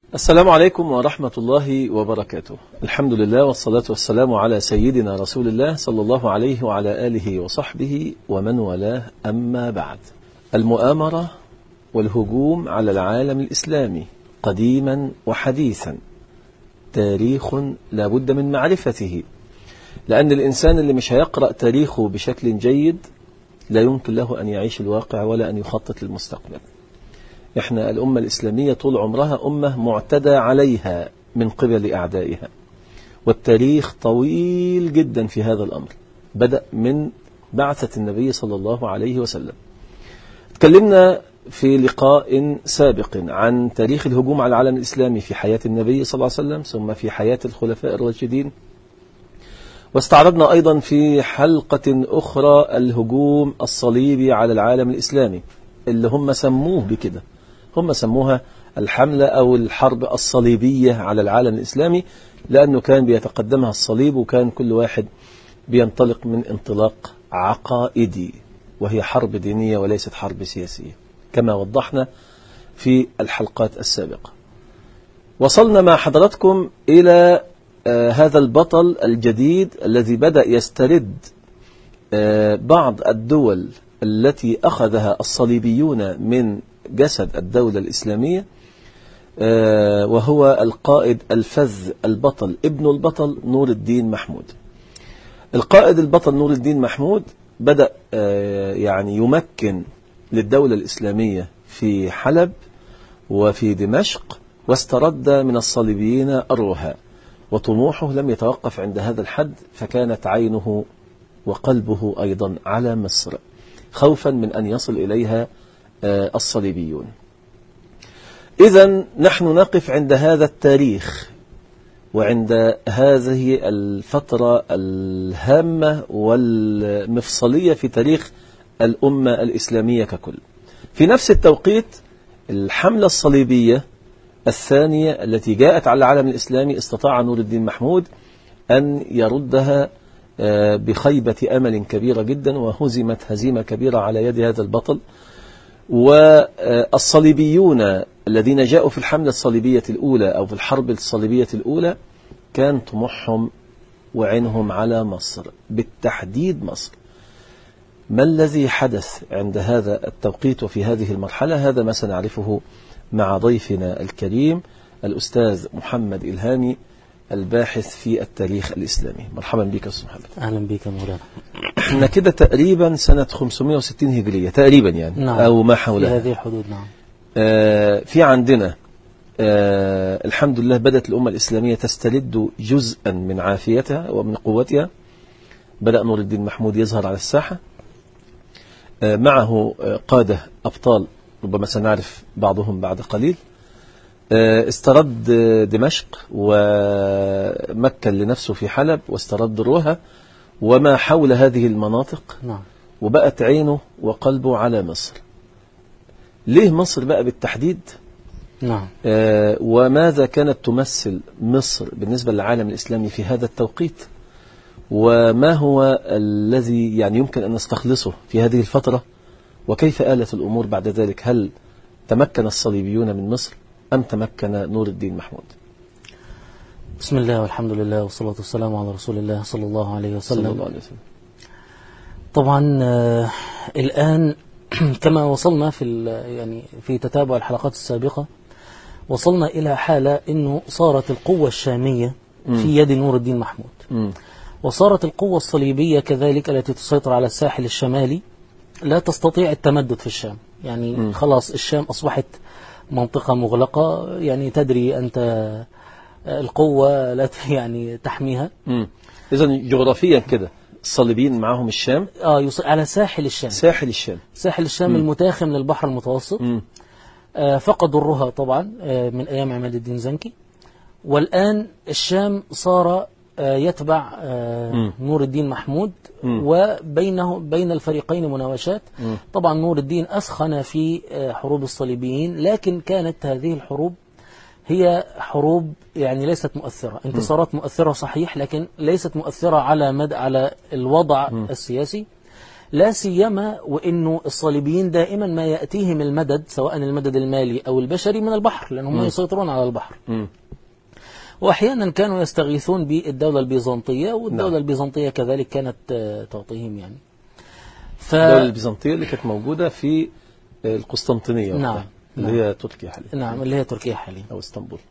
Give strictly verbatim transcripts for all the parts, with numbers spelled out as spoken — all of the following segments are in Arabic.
السلام عليكم ورحمة الله وبركاته. الحمد لله والصلاة والسلام على سيدنا رسول الله صلى الله عليه وعلى آله وصحبه ومن والاه، أما بعد. المؤامرة والهجوم على العالم الإسلامي قديما وحديثا تاريخ لا بد من معرفته، لأن الإنسان اللي مش هيقرأ تاريخه بشكل جيد لا يمكن له أن يعيش الواقع ولا أن يخطط للمستقبل. إحنا الأمة الإسلامية طول عمرها أمة معتدى عليها من قبل أعدائها، والتاريخ طويل جدا في هذا الأمر، بدأ من بعثة النبي صلى الله عليه وسلم. تكلمنا في لقاء سابق عن تاريخ الهجوم على العالم الإسلامي في حياة النبي صلى الله عليه وسلم ثم في حياة الخلفاء الراشدين، واستعرضنا أيضا في حلقة أخرى الهجوم الصليبي على العالم الإسلامي اللي هم سموه بكده، هم سموها الحملة أو الحرب الصليبية على العالم الإسلامي، لأنه كان بيتقدمها الصليب وكان كل واحد بينطلق من انطلاق عقائدي، وهي حرب دينية وليست حرب سياسية كما وضحنا في الحلقات السابقة. وصلنا مع حضراتكم إلى آه هذا البطل الجديد الذي بدأ يسترد آه بعض الدول التي أخذها الصليبيون من جسد الدولة الإسلامية، آه وهو القائد الفذ البطل ابن البطل نور الدين محمود. القائد البطل نور الدين محمود بدأ آه يعني يمكن للدولة الإسلامية في حلب وفي دمشق، واسترد من الصليبيين أروها، وطموحه لم يتوقف عند هذا الحد، فكانت عينه وقلبه أيضا على مصر خوفا من أن يصل إليها آه الصليبيون. إذن نحن نقف عند هذا التاريخ وعند هذه الفترة الهامة والمفصلية في تاريخ الأمة الإسلامية ككل. في نفس التوقيت الحملة الصليبية الثانية التي جاءت على العالم الإسلامي استطاع نور الدين محمود أن يردها بخيبة أمل كبيرة جدا، وهزمت هزيمة كبيرة على يد هذا البطل. والصليبيون الذين جاءوا في الحملة الصليبية الأولى أو في الحرب الصليبية الأولى كان طموحهم وعينهم على مصر، بالتحديد مصر. ما الذي حدث عند هذا التوقيت وفي هذه المرحلة؟ هذا ما سنعرفه مع ضيفنا الكريم الأستاذ محمد إلهامي، الباحث في التاريخ الإسلامي. مرحبا بك أستاذ محمد. أهلا بك مولانا. احنا كده تقريبا سنة خمسمائة وستين هجرية تقريبا يعني، نعم، أو ما حولها، في هذه الحدود. نعم. آه في عندنا آه الحمد لله بدأت الأمة الإسلامية تسترد جزءا من عافيتها ومن قوتها. بدأ نور الدين محمود يظهر على الساحة، آه معه آه قادة أبطال ربما سنعرف بعضهم بعد قليل. استرد دمشق ومكن لنفسه في حلب، واسترد روها وما حول هذه المناطق، نعم. وبقت عينه وقلبه على مصر. ليه مصر بقى بالتحديد؟ نعم. آه وماذا كانت تمثل مصر بالنسبة للعالم الإسلامي في هذا التوقيت؟ وما هو الذي يعني يمكن أن نستخلصه في هذه الفترة؟ وكيف آلت الأمور بعد ذلك؟ هل تمكن الصليبيون من مصر أم تمكن نور الدين محمود؟ بسم الله والحمد لله والصلاة والسلام على رسول الله صلى الله عليه وسلم. صلى الله عليه وسلم. طبعا آه الآن كما وصلنا في يعني في تتابع الحلقات السابقة، وصلنا إلى حالة إنه صارت القوة الشامية م. في يد نور الدين محمود، م. وصارت القوة الصليبية كذلك التي تسيطر على الساحل الشمالي لا تستطيع التمدد في الشام. يعني م. خلاص الشام أصبحت منطقة مغلقة، يعني تدري أنت القوة لا يعني تحميها. إذن جغرافيا كده الصليبيين معهم الشام، آه على ساحل الشام، ساحل الشام ساحل الشام المتاخم للبحر المتوسط. آه فقدوا الرها طبعا آه من أيام عماد الدين زنكي، والآن الشام صار آه يتبع آه نور الدين محمود، م. وبينه بين الفريقين مناوشات. م. طبعا نور الدين أسخن في آه حروب الصليبيين، لكن كانت هذه الحروب هي حروب يعني ليست مؤثرة، انتصارات م. مؤثرة صحيح، لكن ليست مؤثرة على مدى على الوضع م. السياسي. لا سيما وإنه الصليبيين دائما ما يأتيهم المدد سواء المدد المالي أو البشري من البحر، لأنهم يسيطرون على البحر. م. وأحيانا كانوا يستغيثون بالدولة البيزنطية، والدولة نعم. البيزنطية كذلك كانت تعطيهم يعني. ف... الدولة البيزنطية اللي كانت موجودة في القسطنطينية، نعم. اللي نعم. هي تركيا حاليا. نعم، اللي هي تركيا حاليا أو اسطنبول.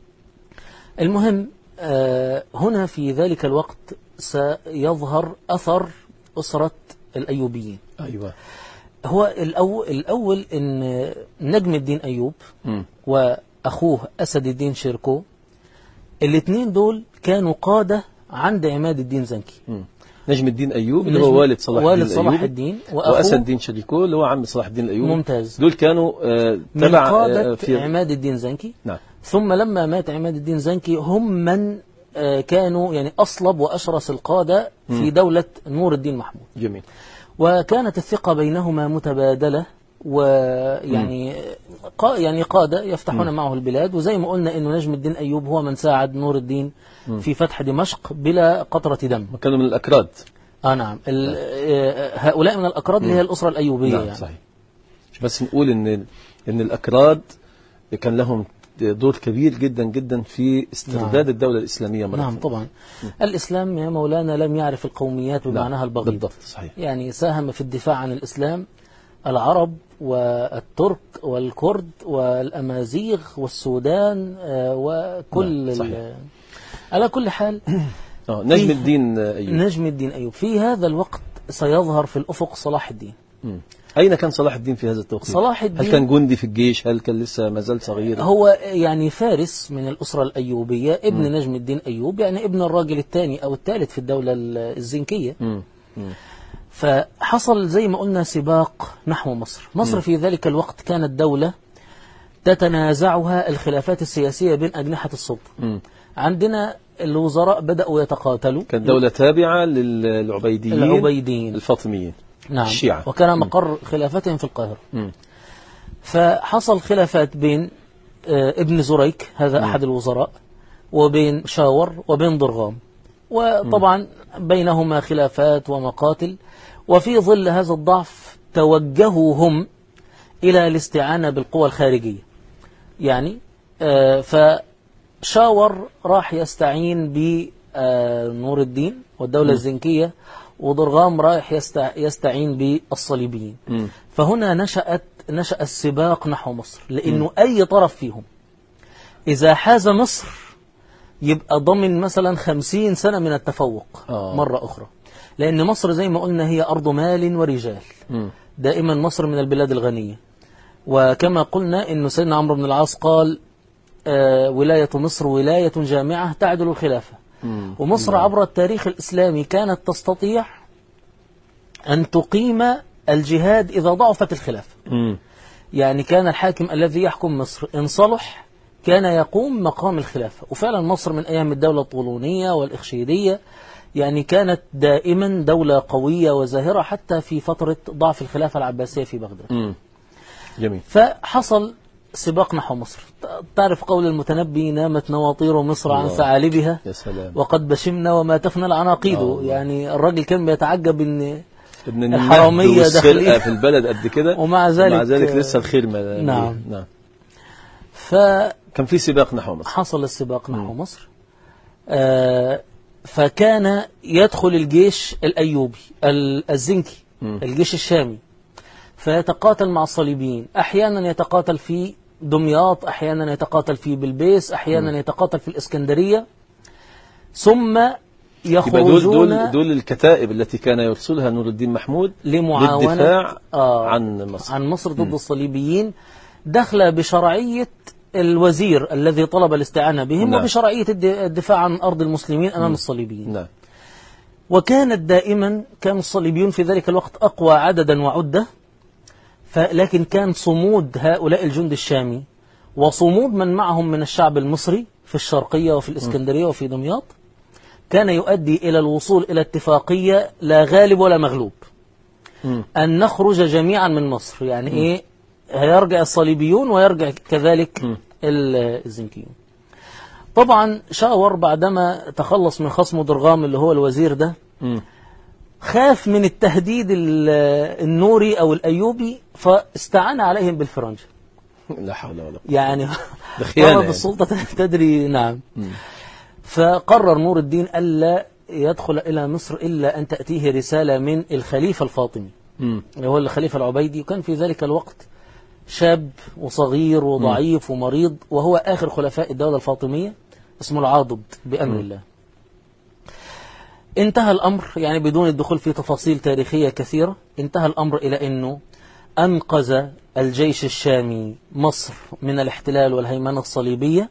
المهم آه هنا في ذلك الوقت سيظهر أثر أسرة الأيوبيين. أيوة. هو الأول, الأول إن نجم الدين أيوب م. وأخوه أسد الدين شيركو، الاثنين دول كانوا قادة عند عماد الدين زنكي. م. نجم الدين أيوب اللي هو والد صلاح والد الدين صلاح الدين، وأسد الدين شيركو اللي هو عم صلاح الدين الأيوبي. ممتاز. دول كانوا آه من قادة آه في عماد الدين زنكي. نعم. ثم لما مات عماد الدين زنكي هم من آه كانوا يعني أصلب وأشرس القادة في م. دولة نور الدين محمود. جميل. وكانت الثقة بينهما متبادلة، ويعني قا يعني قادة يفتحون م. معه البلاد. وزي ما قلنا إنه نجم الدين أيوب هو من ساعد نور الدين م. في فتح دمشق بلا قطرة دم. وكانوا من الأكراد. آه نعم. هؤلاء من الأكراد اللي هي الأسرة الأيوبية. نعم يعني. صحيح. بس نقول إن إن الأكراد كان لهم دور كبير جدا جدا في استرداد نعم. الدولة الإسلامية مرة. نعم طبعا. م. الإسلام يا مولانا لم يعرف القوميات بمعناها البغيض. بالضبط صحيح. يعني ساهم في الدفاع عن الإسلام العرب والترك والكرد والأمازيغ والسودان وكل نعم صحيح. على كل حال نجم الدين أيوب. نجم الدين أيوب في هذا الوقت سيظهر في الأفق صلاح الدين. م. أين كان صلاح الدين في هذا التوقيت؟ صلاح الدين هل كان جندي في الجيش؟ هل كان لسه ما زال صغير؟ هو يعني فارس من الأسرة الأيوبية، ابن م. نجم الدين أيوب، يعني ابن الراجل الثاني أو الثالث في الدولة الزنكية. م. م. فحصل زي ما قلنا سباق نحو مصر. مصر م. في ذلك الوقت كانت دولة تتنازعها الخلافات السياسية بين أجنحة السلطة. م. عندنا الوزراء بدأوا يتقاتلوا. كانت دولة تابعة للعبيديين العبيديين الفاطميين. نعم. الشيعة. وكان مقر خلافتهم في القاهرة. م. فحصل خلافات بين ابن زريك هذا م. أحد الوزراء وبين شاور وبين ضرغام، وطبعا م. بينهما خلافات ومقاتل. وفي ظل هذا الضعف توجهوا هم إلى الاستعانة بالقوى الخارجية. يعني فشاور راح يستعين بنور الدين والدولة م. الزنكية، وضرغام رايح يستعين بالصليبيين. م. فهنا نشأت نشأ السباق نحو مصر، لأنه م. أي طرف فيهم إذا حاز مصر يبقى ضمن مثلا خمسين سنة من التفوق آه. مرة أخرى، لأن مصر زي ما قلنا هي أرض مال ورجال. م. دائما مصر من البلاد الغنية، وكما قلنا أنه سيدنا عمرو بن العاص قال آه ولاية مصر ولاية جامعة تعدل الخلافة. م. ومصر م. عبر التاريخ الإسلامي كانت تستطيع أن تقيم الجهاد إذا ضعفت الخلافة. م. يعني كان الحاكم الذي يحكم مصر إن صلح كان يقوم مقام الخلافة. وفعلا مصر من أيام الدولة الطولونية والإخشيدية يعني كانت دائما دولة قوية وزاهرة حتى في فترة ضعف الخلافة العباسية في بغداد. م. جميل. فحصل سباق نحو مصر. تعرف قول المتنبي: نامت نواطير مصر عن ثعالبها وقد بشمنا وما تفنى العناقيد. يعني الراجل كان بيتعجب ان الحرامية داخلين في البلد قد كده ومع ذلك ومع ذلك لسه الخير ما نعم. نعم. فكان في سباق نحو مصر. حصل السباق نحو م. مصر. آه فكان يدخل الجيش الأيوبي الزنكي م. الجيش الشامي فيتقاتل مع الصليبيين. أحيانا يتقاتل في دمياط، أحيانا يتقاتل في بلبيس، أحيانا م. يتقاتل في الإسكندرية، ثم يخرجون. دول, دول الكتائب التي كان يرسلها نور الدين محمود لمعاونة للدفاع آه عن مصر عن مصر ضد م. الصليبيين، دخل بشرعية الوزير الذي طلب الاستعانة بهم. نعم. وبشرعية الدفاع عن أرض المسلمين أمام م. الصليبيين. نعم. وكانت دائما كان الصليبيون في ذلك الوقت أقوى عددا وعدة، لكن كان صمود هؤلاء الجند الشامي وصمود من معهم من الشعب المصري في الشرقية وفي الإسكندرية وفي دمياط كان يؤدي إلى الوصول إلى اتفاقية لا غالب ولا مغلوب، م. أن نخرج جميعا من مصر. يعني م. إيه، هيرجع الصليبيون ويرجع كذلك م. الزنكيون. طبعا شاور بعدما تخلص من خصمه ضرغام اللي هو الوزير ده م. خاف من التهديد النوري أو الأيوبي فاستعان عليهم بالفرنجة. لا حول ولا قوة يعني بخيانة طلب السلطة تدري. نعم. م. فقرر نور الدين ألا يدخل إلى مصر إلا أن تأتيه رسالة من الخليفة الفاطمي اللي هو الخليفة العبيدي، وكان في ذلك الوقت شاب وصغير وضعيف م. ومريض، وهو آخر خلفاء الدولة الفاطمية، اسمه العاضد بأمر م. الله. انتهى الأمر يعني بدون الدخول في تفاصيل تاريخية كثيرة، انتهى الأمر إلى أنه أنقذ الجيش الشامي مصر من الاحتلال والهيمنة الصليبية،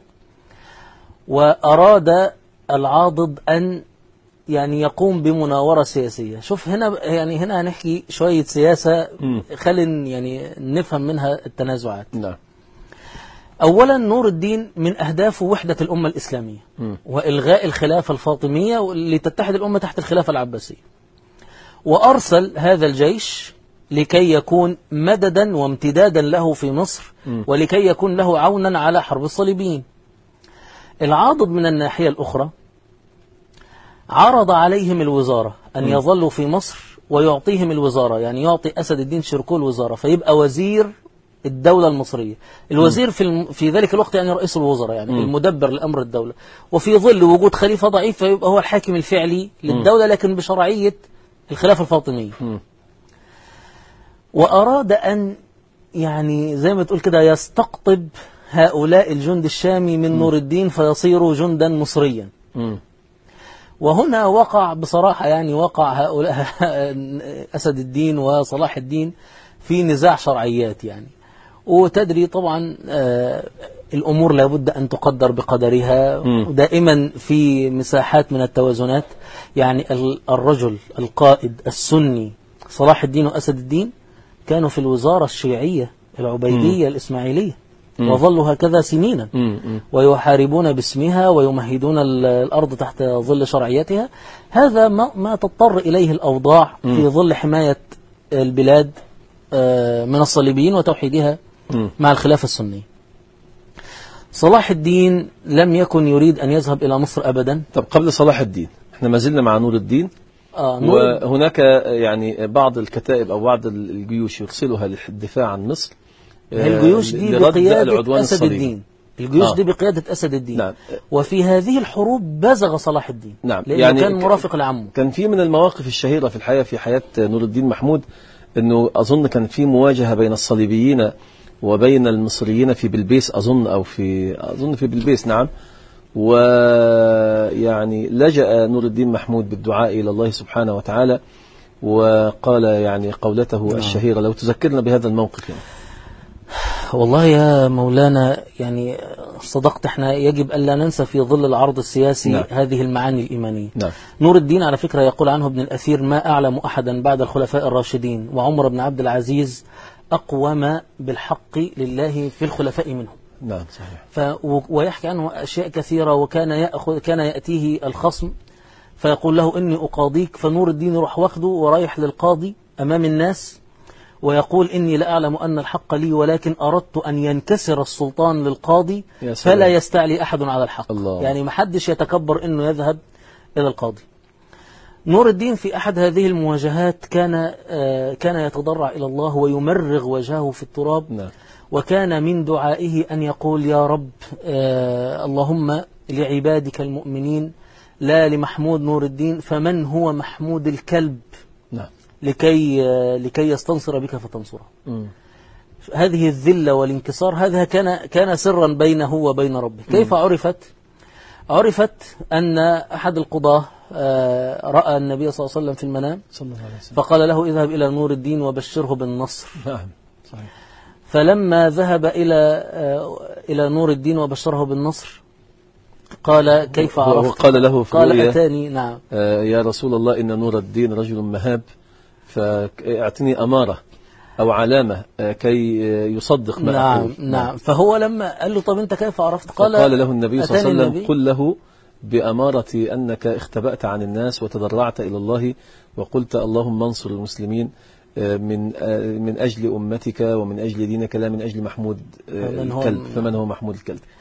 وأراد العاضد أن يعني يقوم بمناورة سياسية. شوف هنا يعني هنا هنحكي شوية سياسة خلينا يعني نفهم منها التنازعات. نعم. أولا نور الدين من أهدافه وحدة الأمة الإسلامية م. وإلغاء الخلافة الفاطمية لتتحد الأمة تحت الخلافة العباسية، وأرسل هذا الجيش لكي يكون مددا وامتدادا له في مصر م. ولكي يكون له عونا على حرب الصليبيين. العاضد من الناحية الأخرى عرض عليهم الوزارة أن م. يظلوا في مصر ويعطيهم الوزارة، يعني يعطي أسد الدين شركو الوزارة فيبقى وزير الدولة المصرية. الوزير في الم... في ذلك الوقت يعني رئيس الوزراء، يعني م. المدبر لأمر الدولة، وفي ظل وجود خليفة ضعيف فيبقى هو الحاكم الفعلي للدولة لكن بشرعية الخلافة الفاطمية. م. وأراد أن يعني زي ما تقول كده يستقطب هؤلاء الجند الشامي من م. نور الدين فيصيروا جندا مصريا. م. وهنا وقع بصراحة يعني وقع هؤلاء أسد الدين وصلاح الدين في نزاع شرعيات يعني. وتدري طبعا آه الأمور لابد أن تقدر بقدرها م. ودائما في مساحات من التوازنات. يعني الرجل القائد السني صلاح الدين وأسد الدين كانوا في الوزارة الشيعية العبيدية م. الإسماعيلية م. وظلوا هكذا سنينا م. ويحاربون باسمها ويمهدون الأرض تحت ظل شرعيتها. هذا ما, ما تضطر إليه الأوضاع م. في ظل حماية البلاد من الصليبيين وتوحيدها م. مع الخلافة السنية. صلاح الدين لم يكن يريد أن يذهب إلى مصر أبدا. طب قبل صلاح الدين احنا ما زلنا مع نور الدين. آه نور وهناك يعني بعض الكتائب أو بعض الجيوش يرسلها للدفاع عن مصر. الجيوش دي بقيادة أسد الدين الجيوش آه. دي بقيادة أسد الدين. نعم. وفي هذه الحروب بزغ صلاح الدين. نعم. لأنه يعني كان مرافق لعمه. كان في من المواقف الشهيرة في الحياة في حياة نور الدين محمود أنه أظن كان في مواجهة بين الصليبيين وبين المصريين في بلبيس أظن أو في أظن في بلبيس. نعم. ويعني لجأ نور الدين محمود بالدعاء إلى الله سبحانه وتعالى وقال يعني قولته نعم. الشهيرة. لو تذكرنا بهذا الموقف يعني. والله يا مولانا يعني صدقت، احنا يجب ألا ننسى في ظل العرض السياسي نعم. هذه المعاني الإيمانية. نعم. نور الدين على فكرة يقول عنه ابن الأثير: ما أعلم أحدا بعد الخلفاء الراشدين وعمر بن عبد العزيز أقوم بالحق لله في الخلفاء منهم. نعم صحيح. ف ويحكي عنه أشياء كثيرة، وكان يأخذ كان يأتيه الخصم فيقول له إني أقاضيك، فنور الدين يروح واخده ورايح للقاضي أمام الناس ويقول إني لا أعلم أن الحق لي ولكن أردت أن ينكسر السلطان للقاضي فلا يستعلي أحد على الحق. الله. يعني ما حدش يتكبر إنه يذهب إلى القاضي. نور الدين في أحد هذه المواجهات كان آه كان يتضرع إلى الله ويمرغ وجهه في التراب. نعم. وكان من دعائه أن يقول: يا رب آه اللهم لعبادك المؤمنين لا لمحمود نور الدين فمن هو محمود الكلب. نعم. لكي لكي يستنصر بك فتنصره. م. هذه الذلة والانكسار هذا كان كان سرا بينه وبين ربه. كيف م. عرفت؟ عرفت أن أحد القضاة رأى النبي صلى الله عليه وسلم في المنام صلى الله عليه وسلم. فقال له: اذهب إلى نور الدين وبشره بالنصر. نعم صحيح. فلما ذهب إلى إلى نور الدين وبشره بالنصر قال: كيف عرفت؟ قال له في قال: أتاني. نعم. آه يا رسول الله إن نور الدين رجل مهاب فاعطني أمارة أو علامة كي يصدق ما نعم أقول. نعم. فهو لما قال له: طب أنت كيف عرفت؟ قال, قال له النبي صلى الله عليه وسلم: قل له بأمارة أنك اختبأت عن الناس وتضرعت إلى الله وقلت اللهم انصر المسلمين من من أجل أمتك ومن أجل دينك لا من أجل محمود الكلب. فمن هو محمود الكلب؟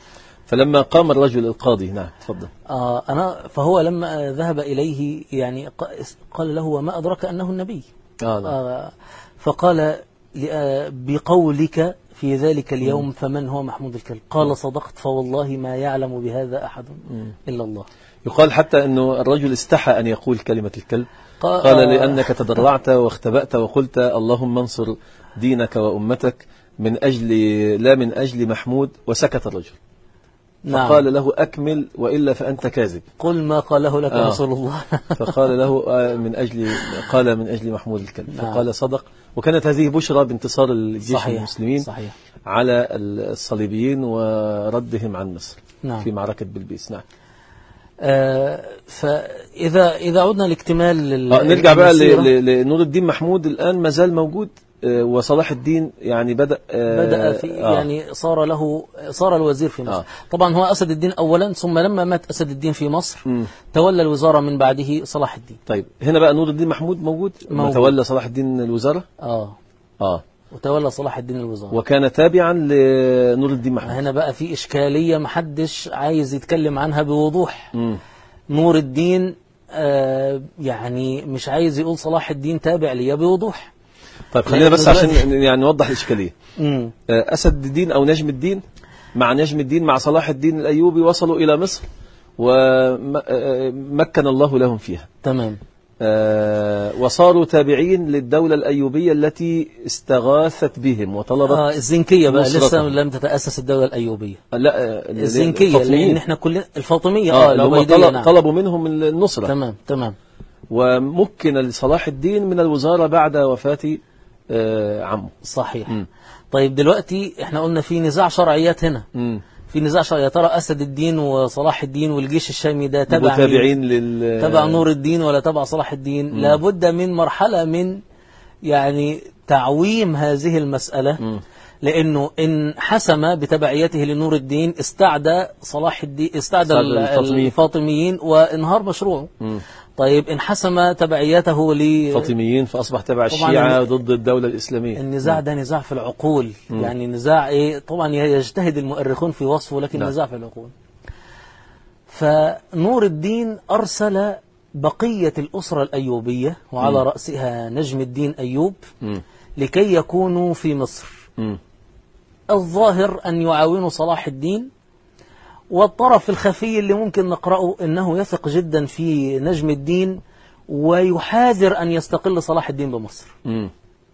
فلما قام الرجل القاضي، نعم تفضل. آه أنا فهو لما ذهب إليه يعني قال له وما أدرك أنه النبي. آه نعم. آه فقال بقولك في ذلك اليوم فمن هو محمود الكلب؟ قال صدقت فوالله ما يعلم بهذا أحد إلا الله. يقال حتى أنه الرجل استحى أن يقول كلمة الكلب، قال, قال لأنك تضرعت واختبأت وقلت اللهم انصر دينك وأمتك من أجل لا من أجل محمود، وسكت الرجل. نعم. فقال له أكمل وإلا فأنت كاذب. قل ما قاله لك آه. رسول الله. فقال له آه من أجل قال من أجل محمود الكلب. نعم. فقال صدق. وكانت هذه بشرى بانتصار الجيش صحيح. المسلمين صحيح. على الصليبيين وردهم عن مصر. نعم. في معركة بلبيس. نعم. آه فإذا إذا عدنا لاكتمال آه نرجع بقى لنور الدين محمود. الآن ما زال موجود، آه وصلاح الدين يعني بدأ آه بدأ في آه يعني صار له صار الوزير في مصر. آه طبعا هو أسد الدين أولا، ثم لما مات أسد الدين في مصر م. تولى الوزارة من بعده صلاح الدين. طيب هنا بقى نور الدين محمود موجود, موجود. تولى صلاح الدين الوزارة. آه آه وتولى صلاح الدين الوزارة وكان تابعا لنور الدين محمود. هنا بقى في إشكالية محدش عايز يتكلم عنها بوضوح. م. نور الدين آه يعني مش عايز يقول صلاح الدين تابع لي بوضوح. طيب خلينا بس عشان يعني نوضح الإشكالية. آه أسد الدين أو نجم الدين مع نجم الدين مع صلاح الدين الأيوبي وصلوا إلى مصر ومكن الله لهم فيها. تمام. آه وصاروا تابعين للدولة الأيوبية التي استغاثت بهم وطلبت آه الزنكية بقى نصرتهم. لسه لم تتأسس الدولة الأيوبية. لا الزنكية لأن احنا كلنا الفاطمية آه آه هم طلب نعم. طلبوا منهم النصرة. تمام تمام. ومكن لصلاح الدين من الوزارة بعد وفاة آه عمه. صحيح. م. طيب دلوقتي احنا قلنا في نزاع شرعيات هنا. م. في نزاع شرعي، يا ترى أسد الدين وصلاح الدين والجيش الشامي ده تبع تابعين لل تبع نور الدين ولا تبع صلاح الدين؟ م. لابد من مرحلة من يعني تعويم هذه المسألة. م. لأنه إن حسم بتبعيته لنور الدين استعدى صلاح الدين استعدى الفاطميين. الفاطميين وانهار مشروعه. م. طيب إن حسم تبعيته للفاطميين فأصبح تبع الشيعة ضد الدولة الإسلامية. النزاع ده نزاع في العقول. م. يعني نزاع إيه؟ طبعا يجتهد المؤرخون في وصفه لكن لا. نزاع في العقول. فنور الدين أرسل بقية الأسرة الأيوبية وعلى م. رأسها نجم الدين أيوب م. لكي يكونوا في مصر. م. الظاهر أن يعاونوا صلاح الدين، والطرف الخفي اللي ممكن نقرأه أنه يثق جدا في نجم الدين ويحاذر أن يستقل صلاح الدين بمصر. م.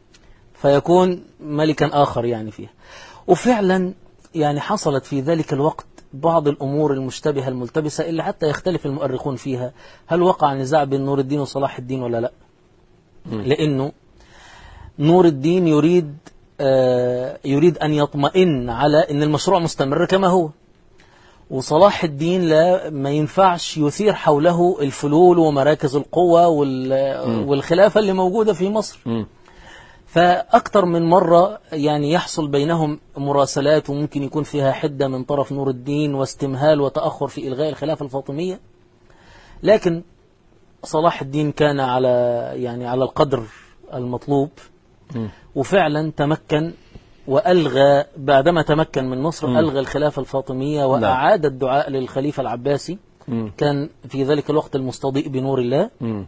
فيكون ملكا آخر يعني فيها. وفعلا يعني حصلت في ذلك الوقت بعض الأمور المشتبهة الملتبسة اللي حتى يختلف المؤرخون فيها، هل وقع نزاع بين نور الدين وصلاح الدين ولا لا؟ م. لأنه نور الدين يريد آه يريد أن يطمئن على أن المشروع مستمر كما هو، وصلاح الدين لا ما ينفعش يثير حوله الفلول ومراكز القوة والخلافة اللي موجودة في مصر. م. فأكثر من مرة يعني يحصل بينهم مراسلات وممكن يكون فيها حدة من طرف نور الدين واستمهال وتأخر في إلغاء الخلافة الفاطمية، لكن صلاح الدين كان على يعني على القدر المطلوب. م. وفعلا تمكن وألغى بعدما تمكن من مصر م. ألغى الخلافة الفاطمية وأعاد الدعاء للخليفة العباسي. م. كان في ذلك الوقت المستضيء بنور الله. م.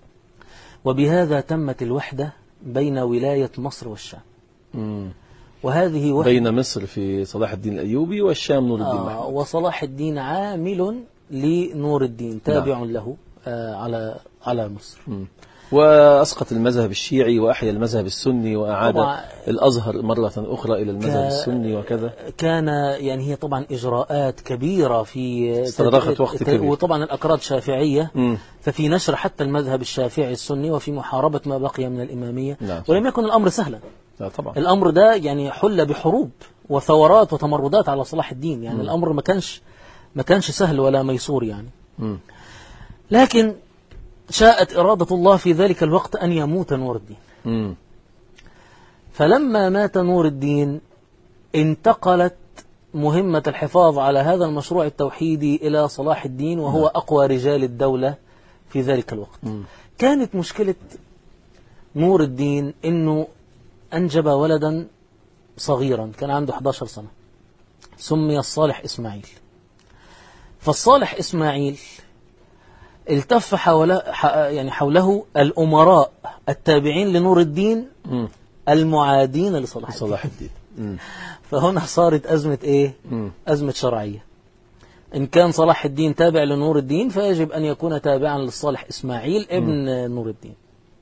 وبهذا تمت الوحدة بين ولاية مصر والشام. م. وهذه وحدة بين مصر في صلاح الدين الأيوبي والشام نور الدين محمود. آه وصلاح الدين عامل لنور الدين تابع لا. له آه على على مصر. م. وأسقط المذهب الشيعي وأحيا المذهب السني وأعاد الأزهر مرة أخرى إلى المذهب السني وكذا. كان يعني هي طبعا إجراءات كبيرة في استغرقت وقت كبير، وطبعا الأكراد شافعية م. ففي نشر حتى المذهب الشافعي السني وفي محاربة ما بقي من الإمامية. لا. ولم يكن الأمر سهلا. لا طبعا. الأمر ده يعني حل بحروب وثورات وتمردات على صلاح الدين، يعني م. الأمر ما كانش ما كانش سهل ولا ميسور يعني. م. لكن شاءت إرادة الله في ذلك الوقت أن يموت نور الدين. م. فلما مات نور الدين انتقلت مهمة الحفاظ على هذا المشروع التوحيدي إلى صلاح الدين وهو م. أقوى رجال الدولة في ذلك الوقت. م. كانت مشكلة نور الدين أنه أنجب ولدا صغيرا كان عنده إحدى عشرة سنة سمي الصالح إسماعيل. فالصالح إسماعيل التف حول يعني حوله الأمراء التابعين لنور الدين مم. المعادين لصلاح الدين, صلاح الدين. مم. فهنا صارت أزمة إيه؟ مم. أزمة شرعية. إن كان صلاح الدين تابع لنور الدين فيجب أن يكون تابعا للصالح إسماعيل ابن مم. نور الدين.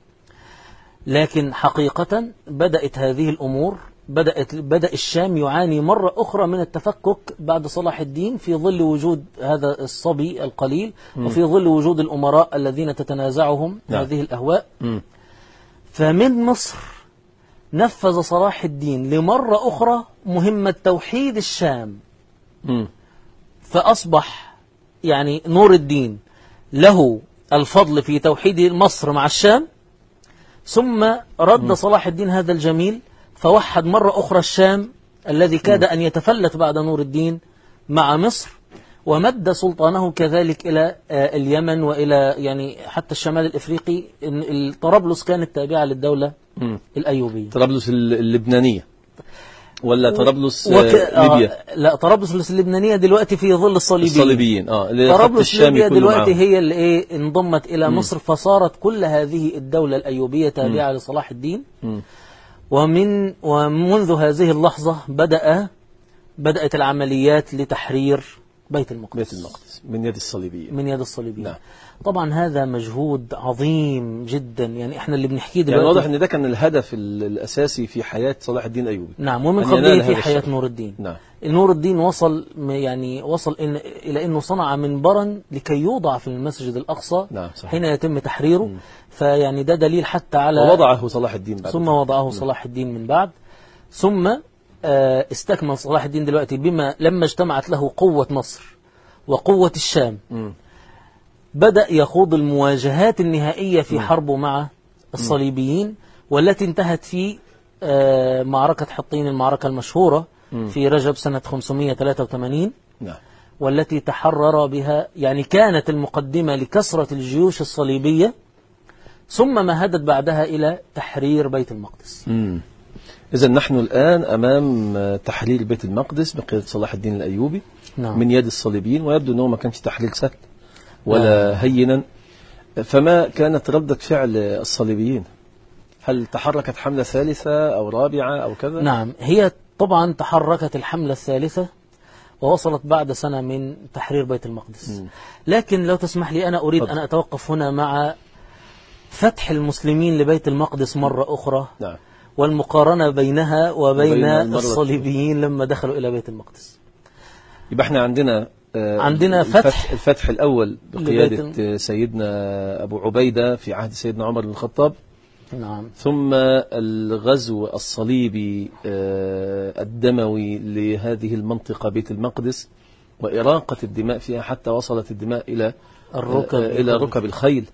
لكن حقيقة بدأت هذه الأمور بدأت بدأ الشام يعاني مرة أخرى من التفكك بعد صلاح الدين في ظل وجود هذا الصبي القليل م. وفي ظل وجود الأمراء الذين تتنازعهم نعم. هذه الأهواء. م. فمن مصر نفذ صلاح الدين لمرة أخرى مهمة توحيد الشام. م. فأصبح يعني نور الدين له الفضل في توحيد مصر مع الشام، ثم رد م. صلاح الدين هذا الجميل فوحد مرة أخرى الشام الذي كاد أن يتفلت بعد نور الدين مع مصر، ومد سلطانه كذلك إلى اليمن وإلى يعني حتى الشمال الإفريقي. طرابلس كانت تابعة للدولة م. الأيوبية. طرابلس اللبنانية ولا طرابلس وك... ليبيا؟ آه لا، طرابلس اللبنانية دلوقتي في ظل الصليبيين. الصليبيين اه طرابلس ليبيا دلوقتي معهم. هي اللي ايه انضمت إلى م. مصر، فصارت كل هذه الدولة الأيوبية تابعة م. لصلاح الدين. م. ومن ومنذ هذه اللحظة بدأ بدأت العمليات لتحرير بيت المقدس. بيت المقدس من يد الصليبيين. من يد الصليبيين. نعم. طبعا هذا مجهود عظيم جدا، يعني احنا اللي بنحكيه دلوقتي يعني واضح ان ده كان الهدف الأساسي في حياة صلاح الدين الأيوبي. نعم، ومن قبله في حياة نور الدين. نعم. نور الدين وصل يعني وصل إن إلى أنه صنع منبرا لكي يوضع في المسجد الأقصى. نعم صحيح. حين يتم تحريره. م. فيعني ده دليل حتى على ووضعه صلاح الدين بعد ثم وضعه م. صلاح الدين من بعد. ثم استكمل صلاح الدين دلوقتي بما لما اجتمعت له قوة مصر وقوة الشام. م. بدأ يخوض المواجهات النهائية في م. حربه مع الصليبيين، م. والتي انتهت في معركة حطين، المعركة المشهورة م. في رجب سنة خمسمائة وثلاثة وثمانين. نعم. والتي تحرر بها يعني كانت المقدمة لكسرة الجيوش الصليبية، ثم مهدت بعدها إلى تحرير بيت المقدس. إذن نحن الآن أمام تحرير بيت المقدس بقيادة صلاح الدين الأيوبي. نعم. من يد الصليبيين، ويبدو أنه ما كانش تحرير سهل ولا نعم. هينا. فما كانت ردة فعل الصليبيين؟ هل تحركت حملة ثالثة أو رابعة أو كذا؟ نعم، هي طبعا تحركت الحملة الثالثة ووصلت بعد سنة من تحرير بيت المقدس. م. لكن لو تسمح لي أنا أريد أن أتوقف هنا مع فتح المسلمين لبيت المقدس مرة أخرى. نعم. والمقارنة بينها وبين الصليبيين لما دخلوا إلى بيت المقدس. يبقى احنا عندنا آه عندنا الفتح, فتح الفتح الأول بقيادة سيدنا أبو عبيدة في عهد سيدنا عمر بن الخطاب. نعم. ثم الغزو الصليبي آه الدموي لهذه المنطقة بيت المقدس، وإراقة الدماء فيها حتى وصلت الدماء إلى الركب آه إلى ركب الخيل.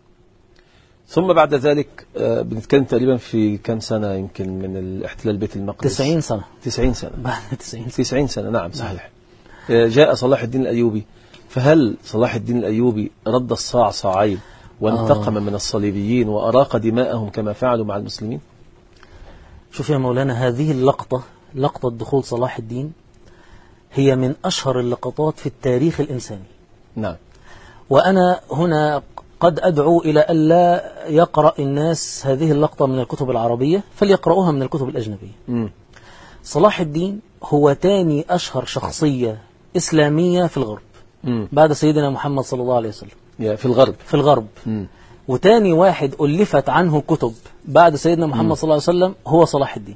ثم بعد ذلك آه بنتكلم تقريبا في كم سنة يمكن من الاحتلال بيت المقدس؟ تسعين سنة. تسعين سنة. بعد تسعين سنة. تسعين سنة. نعم صحيح. آه جاء صلاح الدين الأيوبي، فهل صلاح الدين الأيوبي رد الصاع صاعين وانتقم آه. من الصليبيين وأراق دماءهم كما فعلوا مع المسلمين؟ شوف يا مولانا، هذه اللقطة، لقطة دخول صلاح الدين، هي من أشهر اللقطات في التاريخ الإنساني. نعم. وأنا هنا قد أدعو إلى ألا يقرأ الناس هذه اللقطة من الكتب العربية، فليقرأوها من الكتب الأجنبية. م. صلاح الدين هو تاني أشهر شخصية إسلامية في الغرب. م. بعد سيدنا محمد صلى الله عليه وسلم. في الغرب. في الغرب. م. وتاني واحد ألفت عنه كتب بعد سيدنا محمد م. صلى الله عليه وسلم هو صلاح الدين.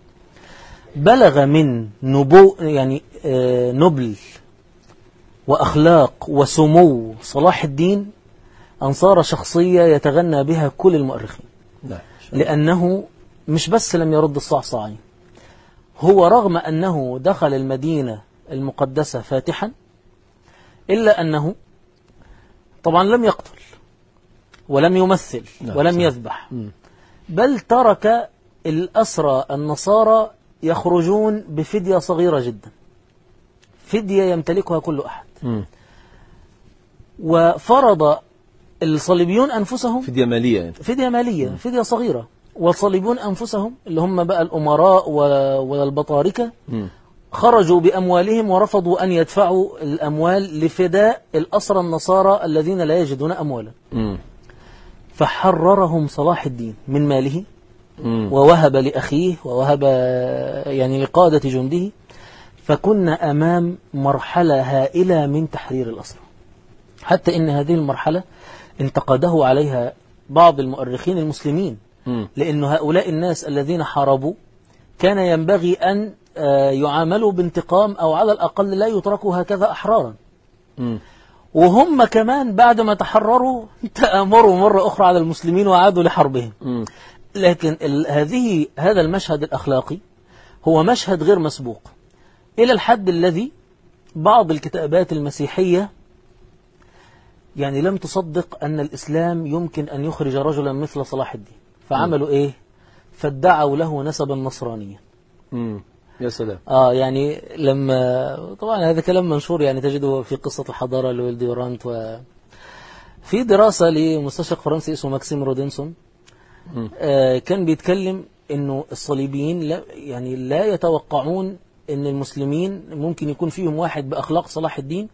بلغ من نبو يعني آه نبل وأخلاق وسمو صلاح الدين أن صار شخصية يتغنى بها كل المؤرخين. لا. لأنه مش بس لم يرد الصعصاعين، هو رغم أنه دخل المدينة المقدسة فاتحا، إلا أنه طبعا لم يقتل ولم يمثل لا. ولم يذبح، بل ترك الأسرى النصارى يخرجون بفدية صغيرة جدا، فدية يمتلكها كل أحد. م. وفرض الصليبيون أنفسهم فدية مالية يعني. فدية مالية م. فدية صغيرة. والصليبيون أنفسهم اللي هم بقى الأمراء والبطاركة م. خرجوا بأموالهم ورفضوا أن يدفعوا الأموال لفداء الأسرى النصارى الذين لا يجدون أموالا. مم. فحررهم صلاح الدين من ماله مم. ووهب لأخيه ووهب يعني لقادة جنده. فكنا أمام مرحلة هائلة من تحرير الأسرى، حتى إن هذه المرحلة انتقده عليها بعض المؤرخين المسلمين، مم. لأن هؤلاء الناس الذين حاربوا كان ينبغي أن يعاملوا بانتقام، أو على الأقل لا يتركوا هكذا أحرارا. مم. وهم كمان بعد ما تحرروا تآمروا مرة أخرى على المسلمين وعادوا لحربهم. مم. لكن ال- هذه هذا المشهد الأخلاقي هو مشهد غير مسبوق، إلى الحد الذي بعض الكتابات المسيحية يعني لم تصدق أن الإسلام يمكن أن يخرج رجلا مثل صلاح الدين، فعملوا إيه؟ فادعوا له نسبا نصرانيا. مم. يا سلام. آه يعني لما طبعا هذا كلام منشور يعني تجده في قصة الحضارة لويل ديورانت، وفي دراسة لمستشرق فرنسي اسمه ماكسيم رودينسون آه كان بيتكلم إنه الصليبيين لا يعني لا يتوقعون إن المسلمين ممكن يكون فيهم واحد بأخلاق صلاح الدين،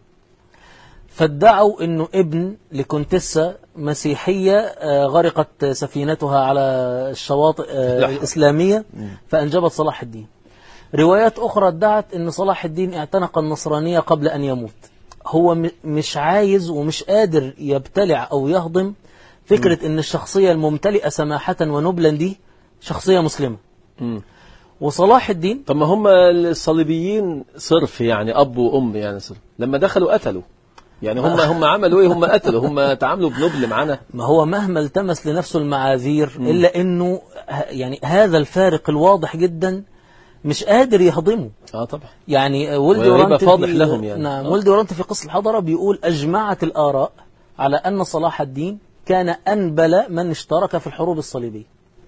فادعوا إنه ابن لكونتسة مسيحية آه غرقت سفينتها على الشواطئ آه الإسلامية فأنجبت صلاح الدين. روايات أخرى ادعت أن صلاح الدين اعتنق النصرانية قبل أن يموت. هو م- مش عايز ومش قادر يبتلع أو يهضم فكرة أن الشخصية الممتلئة سماحة ونبلا دي شخصية مسلمة. مم. وصلاح الدين طب ما هم الصليبيين صرف يعني أب وأم يعني صرف، لما دخلوا قتلوا يعني هم هم عملوا إيه؟ هم قتلوا، هم تعاملوا بنبل معنا. ما هو مهما التمس لنفسه المعاذير إلا أنه ه- يعني هذا الفارق الواضح جدا مش قادر يهضمه. اه طبعا. يعني ولد ويبقى ورانت فاضح في لهم يعني. نعم آه. ولد ورانت في قصة الحضارة بيقول أجمعت الآراء على أن صلاح الدين كان أنبل من اشترك في الحروب الصليبية.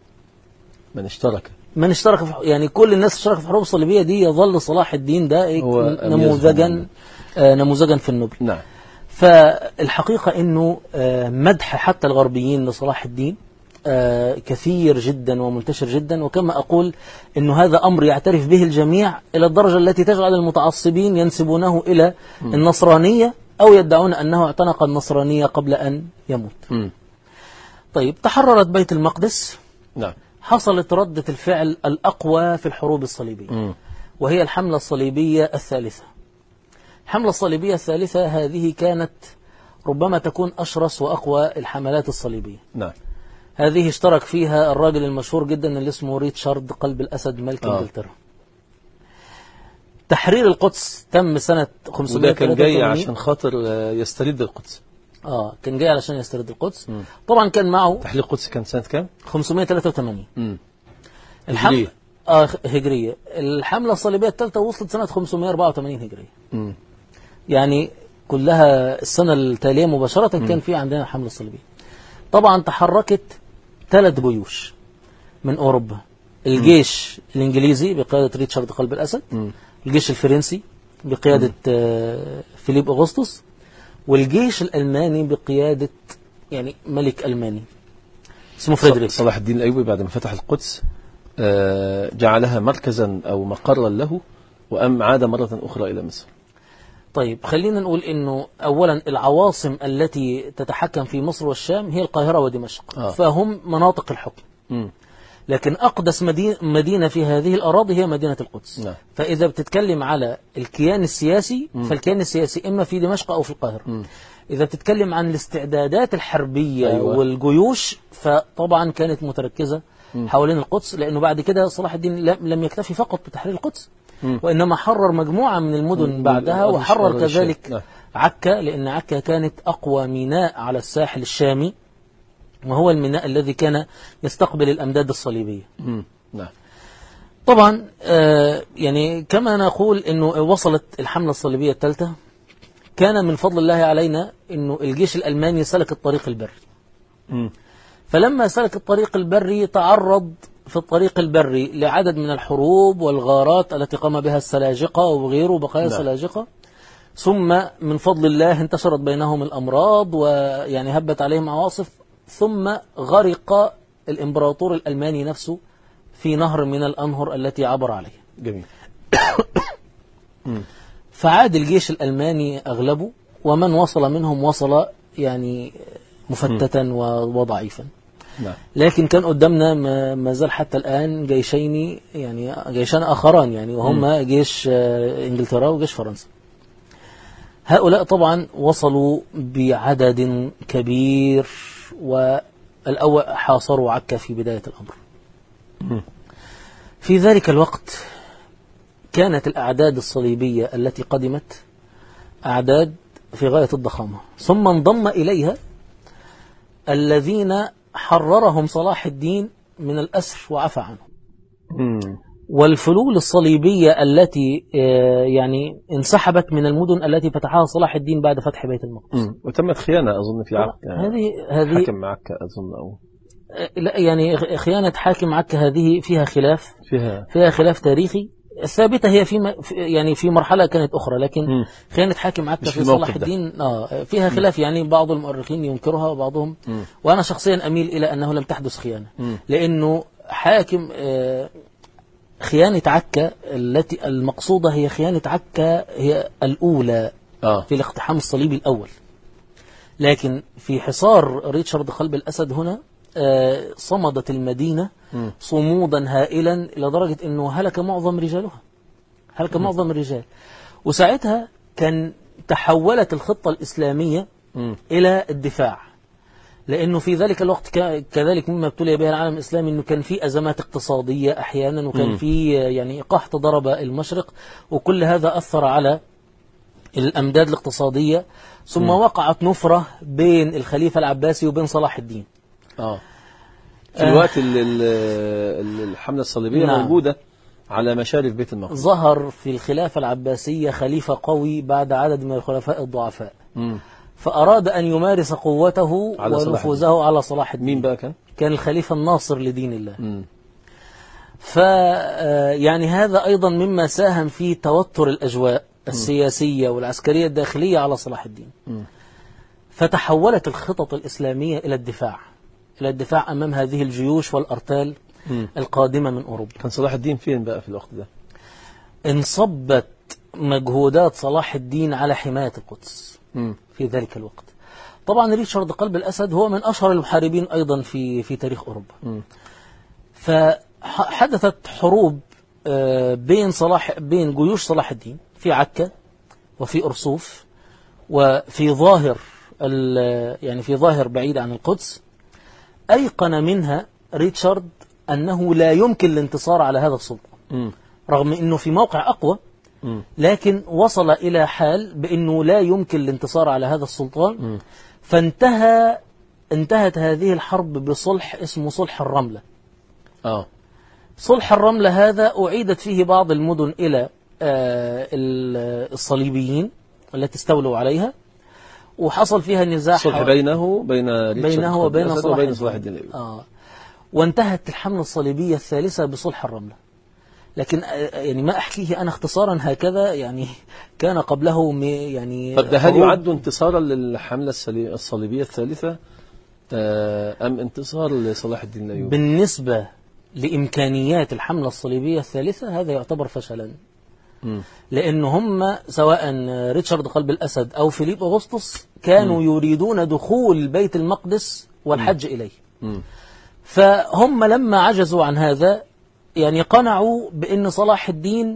من اشترك من اشترك في يعني كل الناس اشترك في الحروب الصليبية دي يظل صلاح الدين ده إيه هو نموذجا آه نموذجا في النبل. نعم. فالحقيقة إنه آه مدح حتى الغربيين لصلاح الدين آه كثير جدا ومنتشر جدا، وكما أقول إنه هذا أمر يعترف به الجميع إلى الدرجة التي تجعل المتعصبين ينسبونه إلى م. النصرانية أو يدعون أنه اعتنق النصرانية قبل أن يموت. م. طيب تحررت بيت المقدس. نعم. حصلت ردة الفعل الأقوى في الحروب الصليبية م. وهي الحملة الصليبية الثالثة. الحملة الصليبية الثالثة هذه كانت ربما تكون أشرس وأقوى الحملات الصليبية. نعم. هذه اشترك فيها الراجل المشهور جدا اللي اسمه ريتشارد قلب الأسد ملك آه. انجلترا. تحرير القدس تم سنة خمسمائة وثلاثة وثمانين. وده كان جاي عشان خاطر يسترد القدس. اه كان جاي علشان يسترد القدس. م. طبعا كان معه تحرير القدس كان سنة كام؟ خمسمائة وثلاثة وثمانين. امم الحملة اه هجرية. الحملة الصليبية الثالثة وصلت سنة خمسمائة وأربعة وثمانين هجرية. امم يعني كلها السنة التالية مباشرة م. كان في عندنا الحملة الصليبية. طبعا تحركت ثلاث جيوش من أوروبا. الجيش م. الإنجليزي بقيادة ريتشارد قلب الأسد، م. الجيش الفرنسي بقيادة م. فيليب أغسطس، والجيش الألماني بقيادة يعني ملك ألماني اسمه فريدريك. صلاح الدين الأيوبي بعد ما فتح القدس جعلها مركزا أو مقرا له، وأم عاد مرة أخرى إلى مصر. طيب خلينا نقول إنه أولا العواصم التي تتحكم في مصر والشام هي القاهرة ودمشق. آه. فهم مناطق الحكم. م. لكن أقدس مدينة, مدينة في هذه الأراضي هي مدينة القدس. نعم. فإذا بتتكلم على الكيان السياسي م. فالكيان السياسي إما في دمشق أو في القاهرة. م. إذا بتتكلم عن الاستعدادات الحربية أيوة. والجيوش فطبعا كانت متركزة م. حوالين القدس، لأنه بعد كده صلاح الدين لم يكتفي فقط بتحرير القدس م. وإنما حرر مجموعة من المدن م. بعدها، وحرر كذلك نعم. عكا، لأن عكا كانت أقوى ميناء على الساحل الشامي، وهو الميناء الذي كان يستقبل الأمداد الصليبية. نعم. طبعا آه يعني كما نقول أنه وصلت الحملة الصليبية الثالثة، كان من فضل الله علينا أنه الجيش الألماني سلك الطريق البري. م. فلما سلك الطريق البري تعرض في الطريق البري لعدد من الحروب والغارات التي قام بها السلاجقة وغيره بقايا السلاجقة، ثم من فضل الله انتشرت بينهم الأمراض ويعني هبت عليهم عواصف، ثم غرق الإمبراطور الألماني نفسه في نهر من الأنهر التي عبر عليها. جميل. مم. فعاد الجيش الألماني أغلبه، ومن وصل منهم وصل يعني مفتتا وضعيفا. نعم. لكن كان قدامنا ما ما زال حتى الآن جيشين، يعني جيشان آخران، يعني وهما جيش إنجلترا وجيش فرنسا. هؤلاء طبعا وصلوا بعدد كبير، والأول حاصروا عكا في بداية الأمر. في ذلك الوقت كانت الأعداد الصليبية التي قدمت أعداد في غاية الضخامة، ثم انضم إليها الذين حررهم صلاح الدين من الأسر وعفى عنهم. مم. والفلول الصليبية التي يعني انسحبت من المدن التي فتحها صلاح الدين بعد فتح بيت المقدس. مم. وتمت خيانة أظن في عكا، هذه هذه حاكم عكا أظن، أو لا يعني خيانة حاكم عكا هذه فيها خلاف فيها فيها خلاف تاريخي. الثابتة هي في يعني في مرحلة كانت أخرى، لكن مم. خيانة حاكم عكا في صلاح الدين آه فيها خلاف. يعني بعض المؤرخين ينكرها وبعضهم، مم. وأنا شخصيا أميل إلى أنه لم تحدث خيانة، مم. لأنه حاكم آه خيانة عكا التي المقصودة هي خيانة عكا هي الأولى آه. في الاقتحام الصليبي الأول. لكن في حصار ريتشارد قلب الأسد هنا آه صمدت المدينة مم. صمودا هائلا إلى درجة أنه هلك معظم رجالها، هلك مم. معظم الرجال. وساعتها كان تحولت الخطة الإسلامية مم. إلى الدفاع، لأنه في ذلك الوقت كذلك مما ابتلي بها العالم الإسلامي أنه كان في أزمات اقتصادية أحيانا، وكان مم. في يعني قحط ضرب المشرق، وكل هذا أثر على الأمداد الاقتصادية. ثم مم. وقعت نفرة بين الخليفة العباسي وبين صلاح الدين. آه. في الوقت اللي اللي الحملة الصليبية نعم. موجودة على مشارف بيت المقدس، ظهر في الخلافة العباسية خليفة قوي بعد عدد من الخلفاء الضعفاء، مم. فأراد أن يمارس قوته على ونفوذه على صلاح الدين. مين بقى كان؟ كان الخليفة الناصر لدين الله. مم. ف يعني هذا أيضا مما ساهم في توتر الأجواء السياسية والعسكرية الداخلية على صلاح الدين. مم. فتحولت الخطط الإسلامية إلى الدفاع، إلى الدفاع أمام هذه الجيوش والأرتال مم. القادمة من أوروبا. كان صلاح الدين فين بقى في الوقت ده؟ انصبت مجهودات صلاح الدين على حماية القدس مم. في ذلك الوقت. طبعا ريتشارد قلب الأسد هو من أشهر المحاربين أيضا في في تاريخ أوروبا. مم. فحدثت حروب بين صلاح بين جيوش صلاح الدين في عكا وفي أرسوف وفي ظاهر يعني في ظاهر بعيد عن القدس. أيقن منها ريتشارد أنه لا يمكن الانتصار على هذا السلطان، مم. رغم أنه في موقع أقوى، مم. لكن وصل إلى حال بأنه لا يمكن الانتصار على هذا السلطان. مم. فانتهى انتهت هذه الحرب بصلح اسمه صلح الرملة. آه. صلح الرملة هذا أعيدت فيه بعض المدن إلى آه الصليبيين التي استولوا عليها، وحصل فيها نزاع صلح بينه بين بينه وبين صلاح, وبين صلاح الدين الأيوبي. آه. وانتهت الحملة الصليبية الثالثة بصلح الرملة. لكن يعني ما أحكيه أنا اختصارا هكذا، يعني كان قبله يعني. طب ده هل يعد انتصارا للحملة الصليبية الثالثة أم انتصار لصلاح الدين الأيوبي؟ بالنسبة لإمكانيات الحملة الصليبية الثالثة هذا يعتبر فشلا، م. لأن هم سواء ريتشارد قلب الأسد أو فيليب أغسطس كانوا م. يريدون دخول بيت المقدس والحج م. إليه. م. فهم لما عجزوا عن هذا يعني قنعوا بأن صلاح الدين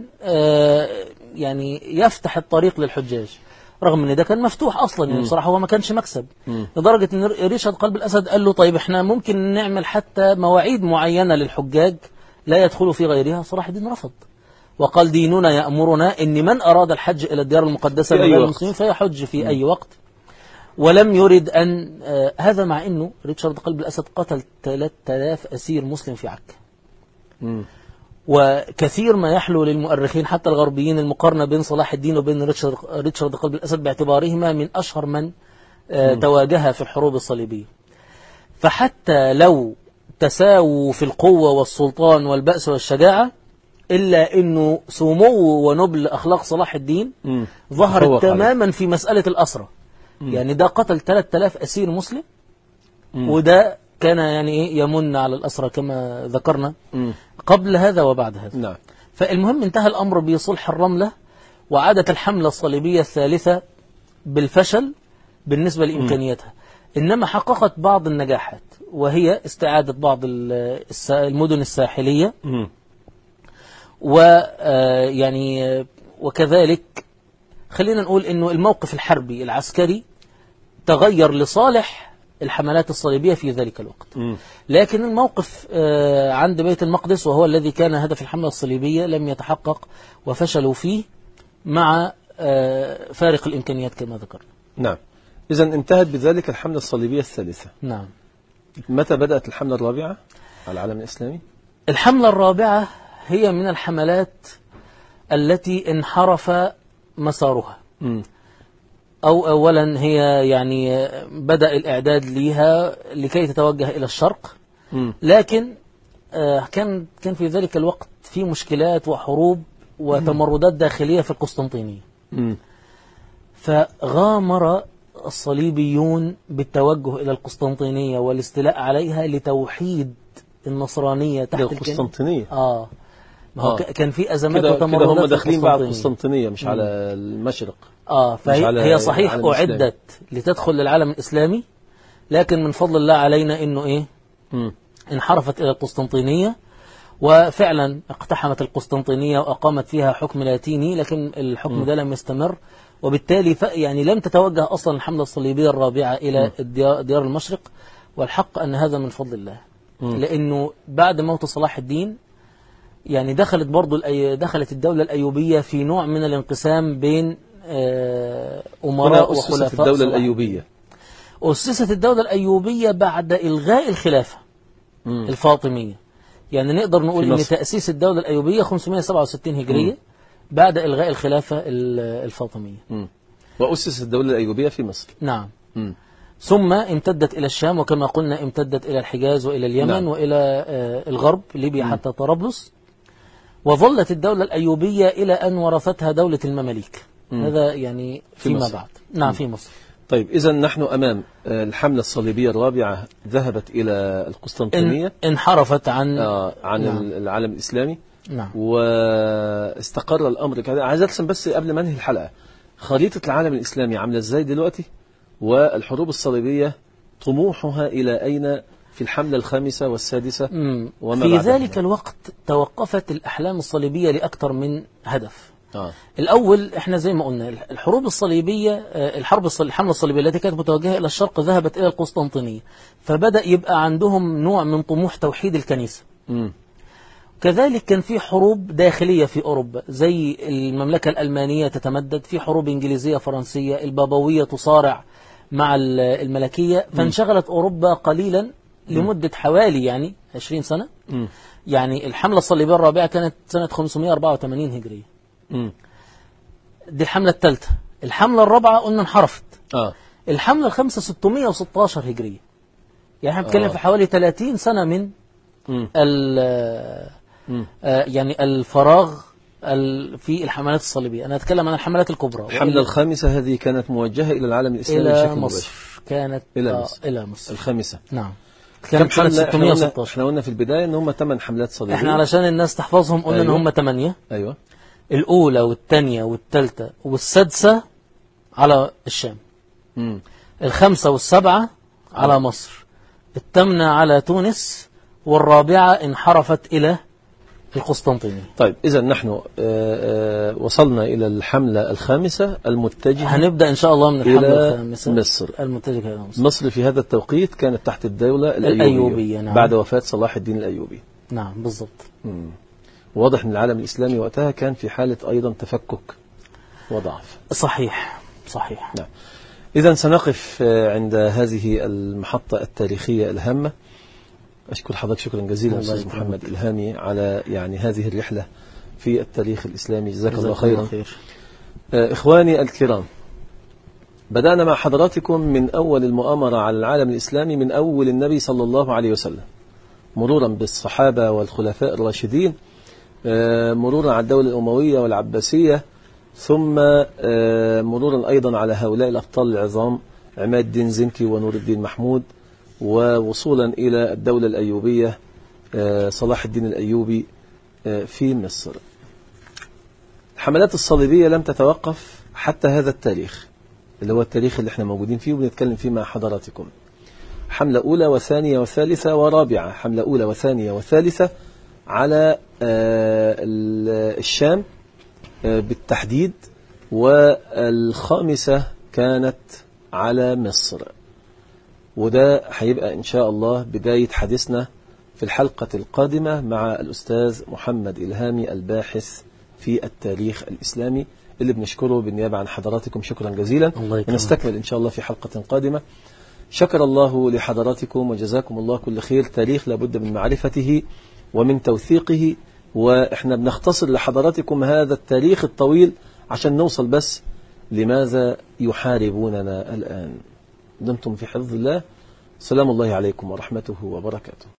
يعني يفتح الطريق للحجاج، رغم ان ده كان مفتوح اصلا. يعني بصراحه هو ما كانش مكسب، م. لدرجه ان ريتشارد قلب الاسد قال له طيب احنا ممكن نعمل حتى مواعيد معينه للحجاج لا يدخلوا في غيرها. صلاح الدين رفض وقال ديننا يأمرنا ان من اراد الحج الى الديار المقدسه من غير المسلمين فيحج في م. اي وقت، ولم يرد ان آه هذا مع انه ريتشارد قلب الاسد قتل ثلاثة آلاف اسير مسلم في عكا. م. وكثير ما يحلو للمؤرخين حتى الغربيين المقارنة بين صلاح الدين وبين ريتشارد, ريتشارد قلب الأسد باعتبارهما من أشهر من آه تواجه في الحروب الصليبية. فحتى لو تساووا في القوة والسلطان والبأس والشجاعة، إلا أنه سمو ونبل أخلاق صلاح الدين م. ظهرت تماما عليه. في مسألة الأسرة. م. يعني ده قتل ثلاثة آلاف أسير مسلم، م. وده كان يعني إيه يمن على الأسرة كما ذكرنا م. قبل هذا وبعد هذا. نعم. فالمهم انتهى الأمر بصلح الرملة، وعادت الحملة الصليبية الثالثة بالفشل بالنسبة لإمكانياتها، إنما حققت بعض النجاحات، وهي استعادة بعض المدن الساحلية، ويعني وكذلك خلينا نقول إنه الموقف الحربي العسكري تغير لصالح الحملات الصليبية في ذلك الوقت. م. لكن الموقف عند بيت المقدس، وهو الذي كان هدف الحملة الصليبية، لم يتحقق وفشلوا فيه مع فارق الإمكانيات كما ذكرنا. نعم. إذن انتهت بذلك الحملة الصليبية الثالثة. نعم. متى بدأت الحملة الرابعة على العالم الإسلامي؟ الحملة الرابعة هي من الحملات التي انحرف مسارها. م. أو أولا هي يعني بدأ الإعداد ليها لكي تتوجه إلى الشرق، م. لكن كان كان في ذلك الوقت في مشكلات وحروب وتمردات داخلية في القسطنطينية. م. فغامر الصليبيون بالتوجه إلى القسطنطينية والاستيلاء عليها لتوحيد النصرانية تحت القسطنطينية. آه ما هو آه. كان في أزمات كده وتمردات. كده هم داخلين بعد القسطنطينية مش م. على المشرق. آه فهي هي صحيح أعدت لتدخل للعالم الإسلامي، لكن من فضل الله علينا إنه إيه م. انحرفت إلى القسطنطينية، وفعلا اقتحمت القسطنطينية وأقامت فيها حكم لاتيني، لكن الحكم م. ده لم يستمر، وبالتالي يعني لم تتوجه أصلا الحملة الصليبية الرابعة إلى الديار ديار المشرق. والحق أن هذا من فضل الله، م. لأنه بعد موت صلاح الدين يعني دخلت برضو دخلت الدولة الأيوبية في نوع من الانقسام بين أمراء وخلفاء. الدولة الأيوبية أسست الدولة الأيوبية بعد إلغاء الخلافة م. الفاطمية. يعني نقدر نقول أن تأسيس الدولة الأيوبية خمسمائة وسبعة وستين هجرية م. بعد إلغاء الخلافة الفاطمية. م. وأسست الدولة الأيوبية في مصر. نعم. م. ثم امتدت إلى الشام، وكما قلنا امتدت إلى الحجاز وإلى اليمن. نعم. وإلى الغرب ليبيا م. حتى طرابلس. وظلت الدولة الأيوبية إلى أن ورثتها دولة المماليك. م. هذا يعني فيما في بعد. نعم م. في مصر. طيب إذا نحن أمام الحملة الصليبية الرابعة ذهبت إلى القسطنطينية، انحرفت عن آه عن نعم. العالم الإسلامي. نعم. واستقر الأمر كذا. عايز أرسم بس قبل ما انهي الحلقة خريطة العالم الإسلامي عاملة إزاي دلوقتي، والحروب الصليبية طموحها إلى أين في الحملة الخامسة والسادسة وما في بعدها. ذلك الوقت توقفت الأحلام الصليبية لأكثر من هدف. آه. الأول احنا زي ما قلنا الحروب الصليبية، الحرب الحملة الصليبية التي كانت متوجهة إلى الشرق ذهبت إلى القسطنطينية، فبدأ يبقى عندهم نوع من طموح توحيد الكنيسة. م. كذلك كان في حروب داخلية في أوروبا، زي المملكة الألمانية تتمدد، في حروب إنجليزية فرنسية، البابوية تصارع مع الملكية، فانشغلت أوروبا قليلا لمدة حوالي يعني عشرين سنة. م. يعني الحملة الصليبية الرابعة كانت سنة خمسمائة وأربعة وثمانين هجرية. م. دي الحملة الثالثة. الحملة الرابعة قلنا انحرفت. آه. الحملة الخامسة ستمائة وستة عشر هجرية. يعني احنا بنتكلم آه. في حوالي ثلاثين سنة من ال آه يعني الفراغ في الحملات الصليبية. أنا أتكلم عن الحملات الكبرى. الحملة الخامسة هذه كانت موجهة إلى العالم الإسلامي إلى بشكل مصر. كانت إلى آه مصر. إلى مصر. الخامسة. نعم. كانت سنة ستمائة وستة عشر. احنا قلنا في البداية ان هم ثمان حملات صليبية. احنا علشان الناس تحفظهم قلنا أيوة. ان هم ثمانية. ايوه. الأولى والثانية والثالثة والسادسة على الشام. مم. الخامسة والسبعة على آه. مصر. الثامنة على تونس، والرابعة انحرفت إلى القسطنطينية. طيب إذا نحن آآ آآ وصلنا إلى الحملة الخامسة المتجهة. هنبدأ إن شاء الله من الحملة الخامسة مصر. المتجهة إلى مصر. مصر في هذا التوقيت كانت تحت الدولة الأيوبية, الأيوبية. نعم. بعد وفاة صلاح الدين الأيوبي. نعم بالضبط. مم. واضح أن العالم الإسلامي وقتها كان في حالة أيضا تفكك وضعف. صحيح صحيح. نعم. إذا سنقف عند هذه المحطة التاريخية الهامة. أشكر حضرتك شكرا جزيلا أستاذ محمد إلهامي على يعني هذه الرحلة في التاريخ الإسلامي. جزاك الله خيرا. خير. إخواني الكرام، بدأنا مع حضراتكم من أول المؤامرة على العالم الإسلامي، من أول النبي صلى الله عليه وسلم، مرورا بالصحابة والخلفاء الراشدين، مرورا على الدولة الأموية والعباسية، ثم مرورا أيضا على هؤلاء الأبطال العظام عماد الدين زنكي ونور الدين محمود، ووصولا إلى الدولة الأيوبية صلاح الدين الأيوبي في مصر. الحملات الصليبية لم تتوقف حتى هذا التاريخ اللي هو التاريخ اللي احنا موجودين فيه وبنتكلم فيه مع حضراتكم. حملة أولى وثانية وثالثة ورابعة، حملة أولى وثانية وثالثة على الشام بالتحديد، والخامسة كانت على مصر. وده هيبقى إن شاء الله بداية حديثنا في الحلقة القادمة مع الأستاذ محمد إلهامي الباحث في التاريخ الإسلامي، اللي بنشكره بالنيابة عن حضراتكم شكرا جزيلا. ونستكمل إن شاء الله في حلقة قادمة. شكر الله لحضراتكم وجزاكم الله كل خير. تاريخ لابد من معرفته ومن توثيقه، وإحنا بنختصر لحضراتكم هذا التاريخ الطويل عشان نوصل بس لماذا يحاربوننا الآن. دمتم في حفظ الله. سلام الله عليكم ورحمته وبركاته.